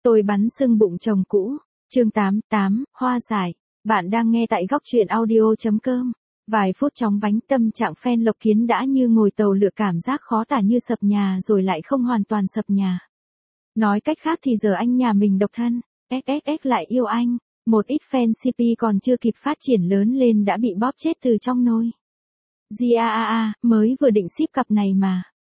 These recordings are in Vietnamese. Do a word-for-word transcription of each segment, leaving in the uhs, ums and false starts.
Tôi bắn sưng bụng chồng cũ. Chương tám, tám, hoa giải. Bạn đang nghe tại góc truyện audio chấm com. Vài phút chóng vánh, tâm trạng fan Lộc Kiến đã như ngồi tàu lượn, cảm giác khó tả như sập nhà rồi lại không hoàn toàn sập nhà. Nói cách khác thì giờ anh nhà mình độc thân, ét ét ét lại yêu anh. Một ít fan xê pê còn chưa kịp phát triển lớn lên đã bị bóp chết từ trong nôi. gi a a a, mới vừa định ship cặp này mà.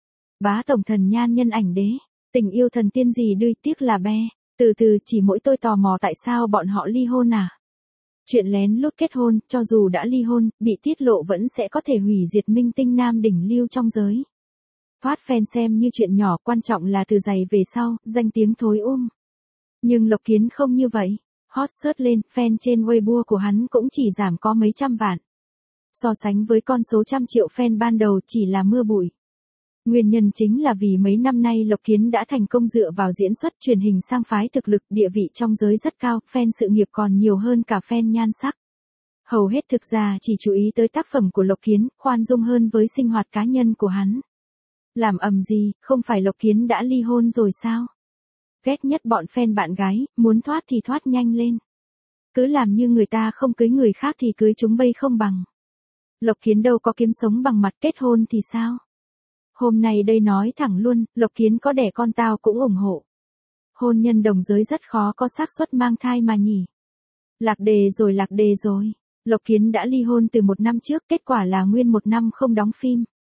Bá tổng thần nhan nhân ảnh đế. Tình yêu thần tiên gì đươi, tiếc là be. Từ từ, chỉ mỗi tôi tò mò tại sao bọn họ ly hôn à? Chuyện lén lút kết hôn, cho dù đã ly hôn, bị tiết lộ vẫn sẽ có thể hủy diệt minh tinh nam đỉnh lưu trong giới. Thoát fan xem như chuyện nhỏ, quan trọng là từ giày về sau, danh tiếng thối um. Nhưng Lộc Kiến không như vậy. Hot search lên, fan trên Weibo của hắn cũng chỉ giảm có mấy trăm vạn. So sánh với con số trăm triệu fan ban đầu chỉ là mưa bụi. Nguyên nhân chính là vì mấy năm nay Lộc Kiến đã thành công dựa vào diễn xuất truyền hình sang phái thực lực, địa vị trong giới rất cao, fan sự nghiệp còn nhiều hơn cả fan nhan sắc. Hầu hết thực ra chỉ chú ý tới tác phẩm của Lộc Kiến, khoan dung hơn với sinh hoạt cá nhân của hắn. Làm ầm gì, không phải Lộc Kiến đã ly hôn rồi sao? Ghét nhất bọn fan bạn gái, muốn thoát thì thoát nhanh lên. Cứ làm như người ta không cưới người khác thì cưới chúng bay không bằng. Lộc Kiến đâu có kiếm sống bằng mặt, kết hôn thì sao? Hôm nay đây nói thẳng luôn, Lộc Kiến có đẻ con tao cũng ủng hộ. Hôn nhân đồng giới rất khó có xác suất mang thai mà nhỉ. Lạc đề rồi lạc đề rồi. Lộc Kiến đã ly hôn từ một năm trước, kết quả là nguyên một năm không đóng phim.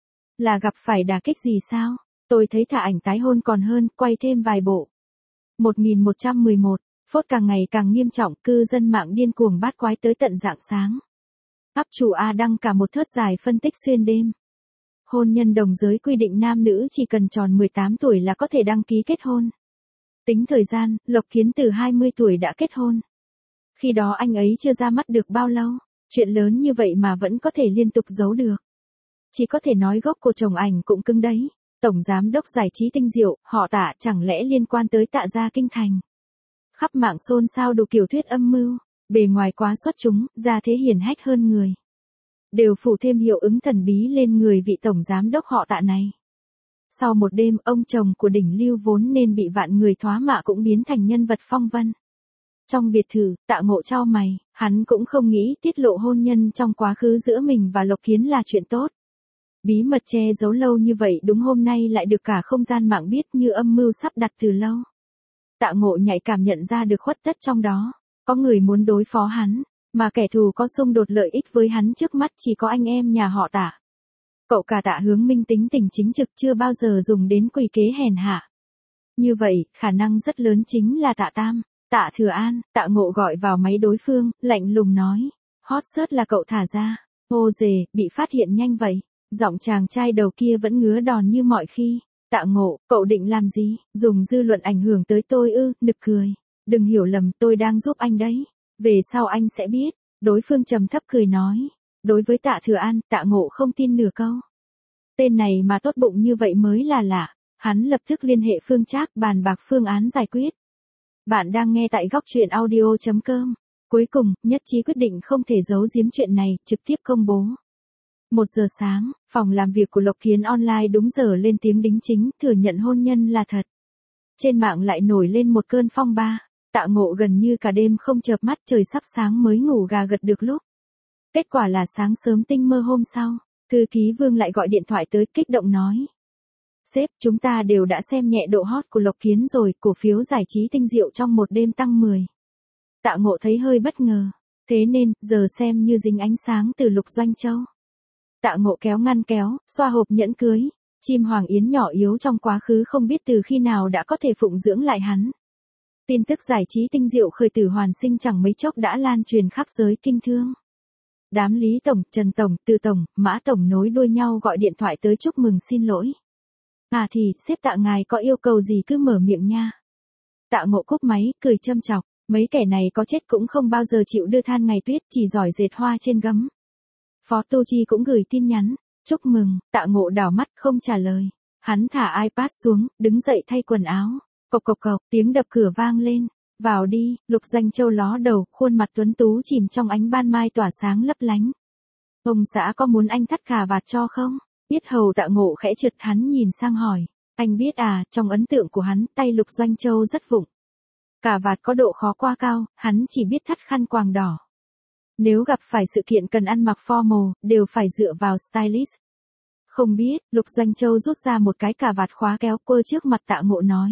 Là gặp phải đả kích gì sao? Tôi thấy thả ảnh tái hôn còn hơn, quay thêm vài bộ. một nghìn một trăm mười một, phốt càng ngày càng nghiêm trọng, cư dân mạng điên cuồng bát quái tới tận rạng sáng. Up chủ A đăng cả một thớt dài phân tích xuyên đêm. Hôn nhân đồng giới quy định nam nữ chỉ cần tròn mười tám tuổi là có thể đăng ký kết hôn. Tính thời gian, Lộc Kiến từ hai mươi tuổi đã kết hôn. Khi đó anh ấy chưa ra mắt được bao lâu, chuyện lớn như vậy mà vẫn có thể liên tục giấu được. Chỉ có thể nói gốc của chồng ảnh cũng cứng đấy. Tổng giám đốc giải trí Tinh Diệu, họ Tạ, chẳng lẽ liên quan tới Tạ gia kinh thành. Khắp mạng xôn xao đủ kiểu thuyết âm mưu, bề ngoài quá xuất chúng, gia thế hiển hách hơn người. Đều phủ thêm hiệu ứng thần bí lên người vị tổng giám đốc họ Tạ này. Sau một đêm, ông chồng của đỉnh lưu vốn nên bị vạn người thoá mạ cũng biến thành nhân vật phong vân. Trong biệt thự, Tạ Ngộ chau mày, hắn cũng không nghĩ tiết lộ hôn nhân trong quá khứ giữa mình và Lộc Kiến là chuyện tốt. Bí mật che giấu lâu như vậy đúng hôm nay lại được cả không gian mạng biết, như âm mưu sắp đặt từ lâu. Tạ Ngộ nhạy cảm nhận ra được khuất tất trong đó. Có người muốn đối phó hắn, mà kẻ thù có xung đột lợi ích với hắn trước mắt chỉ có anh em nhà họ Tạ. Cậu cả Tạ Hướng Minh tính tình chính trực, chưa bao giờ dùng đến quỷ kế hèn hạ. Như vậy, khả năng rất lớn chính là Tạ Tam, Tạ Thừa An. Tạ Ngộ gọi vào máy đối phương, lạnh lùng nói. Hot search là cậu thả ra. Ô dề, bị phát hiện nhanh vậy. Giọng chàng trai đầu kia vẫn ngứa đòn như mọi khi. Tạ Ngộ, cậu định làm gì? Dùng dư luận ảnh hưởng tới tôi ư? Nực cười. Đừng hiểu lầm, tôi đang giúp anh đấy. Về sau anh sẽ biết. Đối phương trầm thấp cười nói. Đối với Tạ Thừa An, Tạ Ngộ không tin nửa câu. Tên này mà tốt bụng như vậy mới là lạ. Hắn lập tức liên hệ Phương Trác bàn bạc phương án giải quyết. Bạn đang nghe tại góc truyện audio chấm com. Cuối cùng, nhất trí quyết định không thể giấu giếm chuyện này, trực tiếp công bố. Một giờ sáng, phòng làm việc của Lộc Kiến online đúng giờ lên tiếng đính chính, thừa nhận hôn nhân là thật. Trên mạng lại nổi lên một cơn phong ba. Tạ Ngộ gần như cả đêm không chợp mắt, trời sắp sáng mới ngủ gà gật được lúc. Kết quả là sáng sớm tinh mơ hôm sau, thư ký Vương lại gọi điện thoại tới, kích động nói. Sếp, chúng ta đều đã xem nhẹ độ hot của Lộc Kiến rồi, cổ phiếu giải trí Tinh Diệu trong một đêm tăng mười. Tạ Ngộ thấy hơi bất ngờ, thế nên, giờ xem như dính ánh sáng từ Lục Doanh Châu. Tạ Ngộ kéo ngăn kéo, xoa hộp nhẫn cưới, chim hoàng yến nhỏ yếu trong quá khứ không biết từ khi nào đã có thể phụng dưỡng lại hắn. Tin tức giải trí Tinh Diệu khởi tử hoàn sinh chẳng mấy chốc đã lan truyền khắp giới kinh thương. Đám Lý Tổng, Trần Tổng, Từ Tổng, Mã Tổng nối đuôi nhau gọi điện thoại tới chúc mừng xin lỗi. À thì, sếp Tạ ngài có yêu cầu gì cứ mở miệng nha. Tạ Ngộ cúp máy, cười châm chọc, mấy kẻ này có chết cũng không bao giờ chịu đưa than ngày tuyết, chỉ giỏi dệt hoa trên gấm. Phó Tu Chi cũng gửi tin nhắn, chúc mừng. Tạ Ngộ đảo mắt không trả lời. Hắn thả iPad xuống, đứng dậy thay quần áo. Cộc cộc cộc, tiếng đập cửa vang lên. Vào đi. Lục Doanh Châu ló đầu, khuôn mặt tuấn tú chìm trong ánh ban mai tỏa sáng lấp lánh. Ông xã có muốn anh thắt cà vạt cho không? Yết hầu Tạ Ngộ khẽ trượt, hắn nhìn sang hỏi. Anh biết à, trong ấn tượng của hắn, tay Lục Doanh Châu rất vụng. Cà vạt có độ khó quá cao, hắn chỉ biết thắt khăn quàng đỏ. Nếu gặp phải sự kiện cần ăn mặc formal, đều phải dựa vào stylist. Không biết, Lục Doanh Châu rút ra một cái cà vạt khóa kéo quơ trước mặt Tạ Ngộ nói.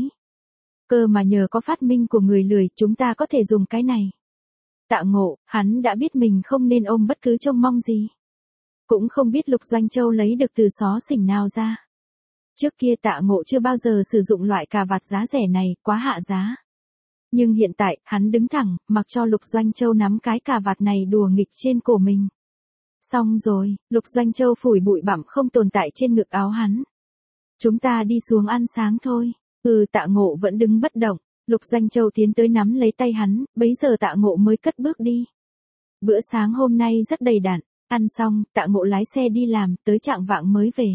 Cơ mà nhờ có phát minh của người lười, chúng ta có thể dùng cái này. Tạ Ngộ, hắn đã biết mình không nên ôm bất cứ trông mong gì. Cũng không biết Lục Doanh Châu lấy được từ xó xỉnh nào ra. Trước kia Tạ Ngộ chưa bao giờ sử dụng loại cà vạt giá rẻ này, quá hạ giá. Nhưng hiện tại, hắn đứng thẳng, mặc cho Lục Doanh Châu nắm cái cà vạt này đùa nghịch trên cổ mình. Xong rồi, Lục Doanh Châu phủi bụi bặm không tồn tại trên ngực áo hắn. Chúng ta đi xuống ăn sáng thôi. Ừ, Tạ Ngộ vẫn đứng bất động. Lục Doanh Châu tiến tới nắm lấy tay hắn, bấy giờ Tạ Ngộ mới cất bước đi. Bữa sáng hôm nay rất đầy đặn, ăn xong, Tạ Ngộ lái xe đi làm, tới chạng vạng mới về.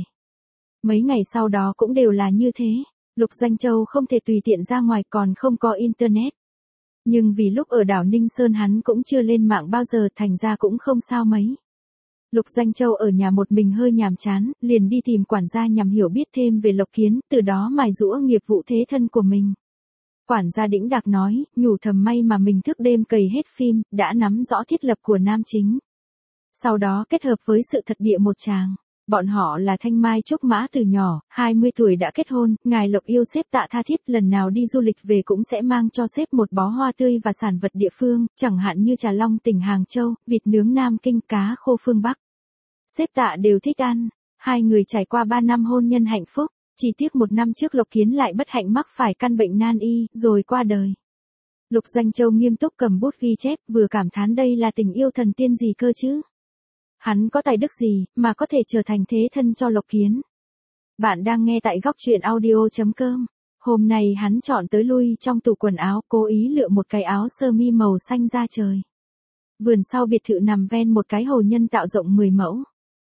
Mấy ngày sau đó cũng đều là như thế. Lục Doanh Châu không thể tùy tiện ra ngoài, còn không có internet. Nhưng vì lúc ở đảo Ninh Sơn hắn cũng chưa lên mạng bao giờ, thành ra cũng không sao mấy. Lục Doanh Châu ở nhà một mình hơi nhàm chán, liền đi tìm quản gia nhằm hiểu biết thêm về Lộc Kiến, từ đó mài giũa nghiệp vụ thế thân của mình. Quản gia đĩnh đạc nói, nhủ thầm may mà mình thức đêm cày hết phim, đã nắm rõ thiết lập của nam chính. Sau đó kết hợp với sự thật bịa một chàng. Bọn họ là Thanh Mai Trúc Mã từ nhỏ, hai mươi tuổi đã kết hôn, ngài Lộc yêu sếp Tạ tha thiết, lần nào đi du lịch về cũng sẽ mang cho sếp một bó hoa tươi và sản vật địa phương, chẳng hạn như trà long tỉnh Hàng Châu, vịt nướng Nam Kinh, cá khô phương Bắc. Sếp Tạ đều thích ăn, hai người trải qua ba năm hôn nhân hạnh phúc, chỉ tiếc một năm trước Lộc Kiến lại bất hạnh mắc phải căn bệnh nan y, rồi qua đời. Lục Doanh Châu nghiêm túc cầm bút ghi chép, vừa cảm thán đây là tình yêu thần tiên gì cơ chứ. Hắn có tài đức gì, mà có thể trở thành thế thân cho Lộc Kiến. Bạn đang nghe tại góc truyện audio chấm com. Hôm nay hắn chọn tới lui trong tủ quần áo, cố ý lựa một cái áo sơ mi màu xanh da trời. Vườn sau biệt thự nằm ven một cái hồ nhân tạo rộng mười mẫu.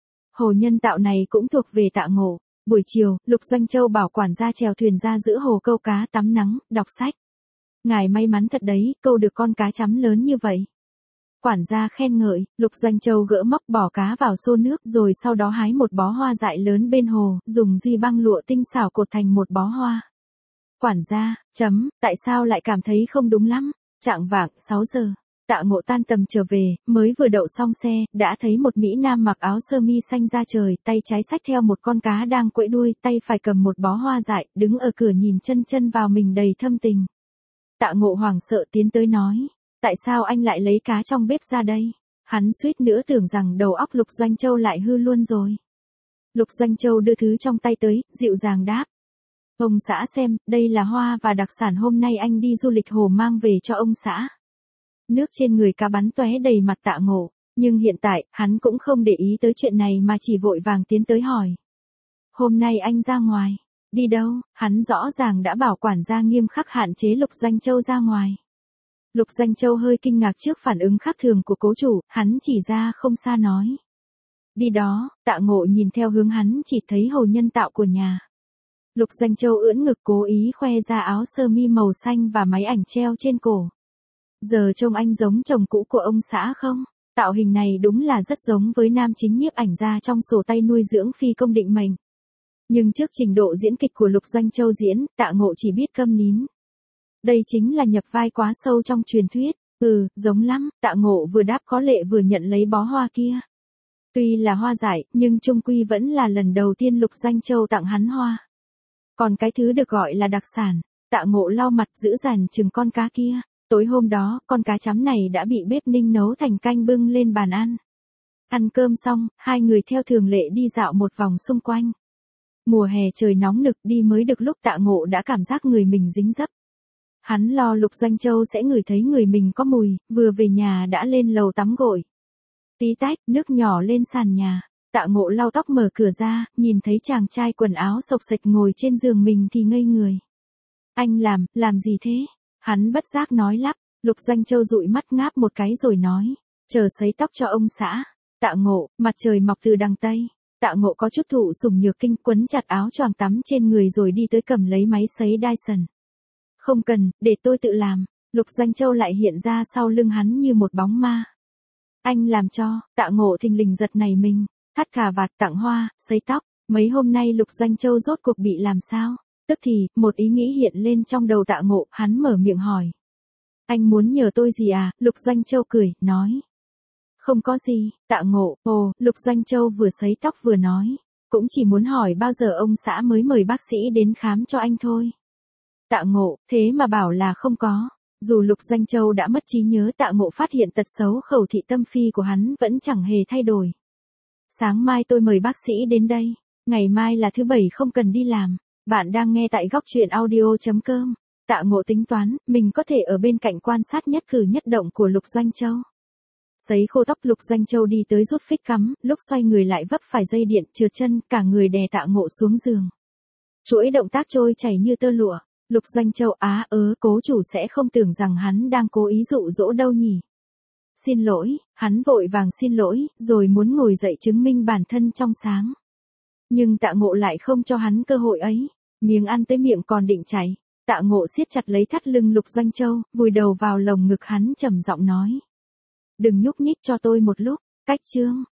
Hồ nhân tạo này cũng thuộc về Tạ Ngộ. Buổi chiều, Lục Doanh Châu bảo quản gia chèo thuyền ra giữa hồ câu cá tắm nắng, đọc sách. Ngài may mắn thật đấy, câu được con cá chấm lớn như vậy. Quản gia khen ngợi, Lục Doanh Châu gỡ móc bỏ cá vào xô nước rồi sau đó hái một bó hoa dại lớn bên hồ, dùng duy băng lụa tinh xảo cột thành một bó hoa. Quản gia, chấm, tại sao lại cảm thấy không đúng lắm? Chạng vạng, sáu giờ, Tạ Ngộ tan tầm trở về, mới vừa đậu xong xe, đã thấy một mỹ nam mặc áo sơ mi xanh da trời, tay trái xách theo một con cá đang quẫy đuôi, tay phải cầm một bó hoa dại, đứng ở cửa nhìn chân chân vào mình đầy thâm tình. Tạ Ngộ hoảng sợ tiến tới nói. Tại sao anh lại lấy cá trong bếp ra đây? Hắn suýt nữa tưởng rằng đầu óc Lục Doanh Châu lại hư luôn rồi. Lục Doanh Châu đưa thứ trong tay tới, dịu dàng đáp. Ông xã xem, đây là hoa và đặc sản hôm nay anh đi du lịch hồ mang về cho ông xã. Nước trên người cá bắn tóe đầy mặt Tạ Ngộ, nhưng hiện tại, hắn cũng không để ý tới chuyện này mà chỉ vội vàng tiến tới hỏi. Hôm nay anh ra ngoài, đi đâu? Hắn rõ ràng đã bảo quản gia nghiêm khắc hạn chế Lục Doanh Châu ra ngoài. Lục Doanh Châu hơi kinh ngạc trước phản ứng khác thường của cố chủ, hắn chỉ ra không xa nói. Đi đó, Tạ Ngộ nhìn theo hướng hắn chỉ thấy hồ nhân tạo của nhà. Lục Doanh Châu ưỡn ngực cố ý khoe ra áo sơ mi màu xanh và máy ảnh treo trên cổ. Giờ trông anh giống chồng cũ của ông xã không? Tạo hình này đúng là rất giống với nam chính nhiếp ảnh gia trong sổ tay nuôi dưỡng phi công định mệnh. Nhưng trước trình độ diễn kịch của Lục Doanh Châu diễn, Tạ Ngộ chỉ biết câm nín. Đây chính là nhập vai quá sâu trong truyền thuyết. Ừ, giống lắm, Tạ Ngộ vừa đáp có lệ vừa nhận lấy bó hoa kia. Tuy là hoa dại, nhưng chung quy vẫn là lần đầu tiên Lục Doanh Châu tặng hắn hoa. Còn cái thứ được gọi là đặc sản, Tạ Ngộ lau mặt giữ dằn chừng con cá kia. Tối hôm đó, con cá chấm này đã bị bếp Ninh nấu thành canh bưng lên bàn ăn. Ăn cơm xong, hai người theo thường lệ đi dạo một vòng xung quanh. Mùa hè trời nóng nực, đi mới được lúc Tạ Ngộ đã cảm giác người mình dính dấp. Hắn lo Lục Doanh Châu sẽ ngửi thấy người mình có mùi, vừa về nhà đã lên lầu tắm gội. Tí tách, nước nhỏ lên sàn nhà. Tạ Ngộ lau tóc mở cửa ra, nhìn thấy chàng trai quần áo xộc xệch ngồi trên giường mình thì ngây người. Anh làm, làm gì thế? Hắn bất giác nói lắp. Lục Doanh Châu dụi mắt ngáp một cái rồi nói. Chờ sấy tóc cho ông xã. Tạ Ngộ, mặt trời mọc từ đằng Tây. Tạ Ngộ có chút thụ sủng nhược kinh, quấn chặt áo choàng tắm trên người rồi đi tới cầm lấy máy sấy Dyson. Không cần, để tôi tự làm. Lục Doanh Châu lại hiện ra sau lưng hắn như một bóng ma. Anh làm cho. Tạ Ngộ thình lình giật nảy mình. Thắt cà vạt, tặng hoa, sấy tóc. Mấy hôm nay Lục Doanh Châu rốt cuộc bị làm sao? Tức thì, một ý nghĩ hiện lên trong đầu Tạ Ngộ, hắn mở miệng hỏi. Anh muốn nhờ tôi gì à? Lục Doanh Châu cười, nói. Không có gì, Tạ Ngộ. Ồ, Lục Doanh Châu vừa sấy tóc vừa nói. Cũng chỉ muốn hỏi bao giờ ông xã mới mời bác sĩ đến khám cho anh thôi. Tạ Ngộ, thế mà bảo là không có. Dù Lục Doanh Châu đã mất trí nhớ, Tạ Ngộ phát hiện tật xấu khẩu thị tâm phi của hắn vẫn chẳng hề thay đổi. Sáng mai tôi mời bác sĩ đến đây. Ngày mai là thứ bảy không cần đi làm. Bạn đang nghe tại góc truyện audio.com. Tạ Ngộ tính toán, mình có thể ở bên cạnh quan sát nhất cử nhất động của Lục Doanh Châu. Sấy khô tóc, Lục Doanh Châu đi tới rút phích cắm, lúc xoay người lại vấp phải dây điện, trượt chân, cả người đè Tạ Ngộ xuống giường. Chuỗi động tác trôi chảy như tơ lụa. Lục Doanh Châu á ớ, cố chủ sẽ không tưởng rằng hắn đang cố ý dụ dỗ đâu nhỉ. Xin lỗi, hắn vội vàng xin lỗi, rồi muốn ngồi dậy chứng minh bản thân trong sáng. Nhưng Tạ Ngộ lại không cho hắn cơ hội ấy. Miếng ăn tới miệng còn định chảy. Tạ Ngộ siết chặt lấy thắt lưng Lục Doanh Châu, vùi đầu vào lồng ngực hắn trầm giọng nói. Đừng nhúc nhích cho tôi một lúc. Cách chương.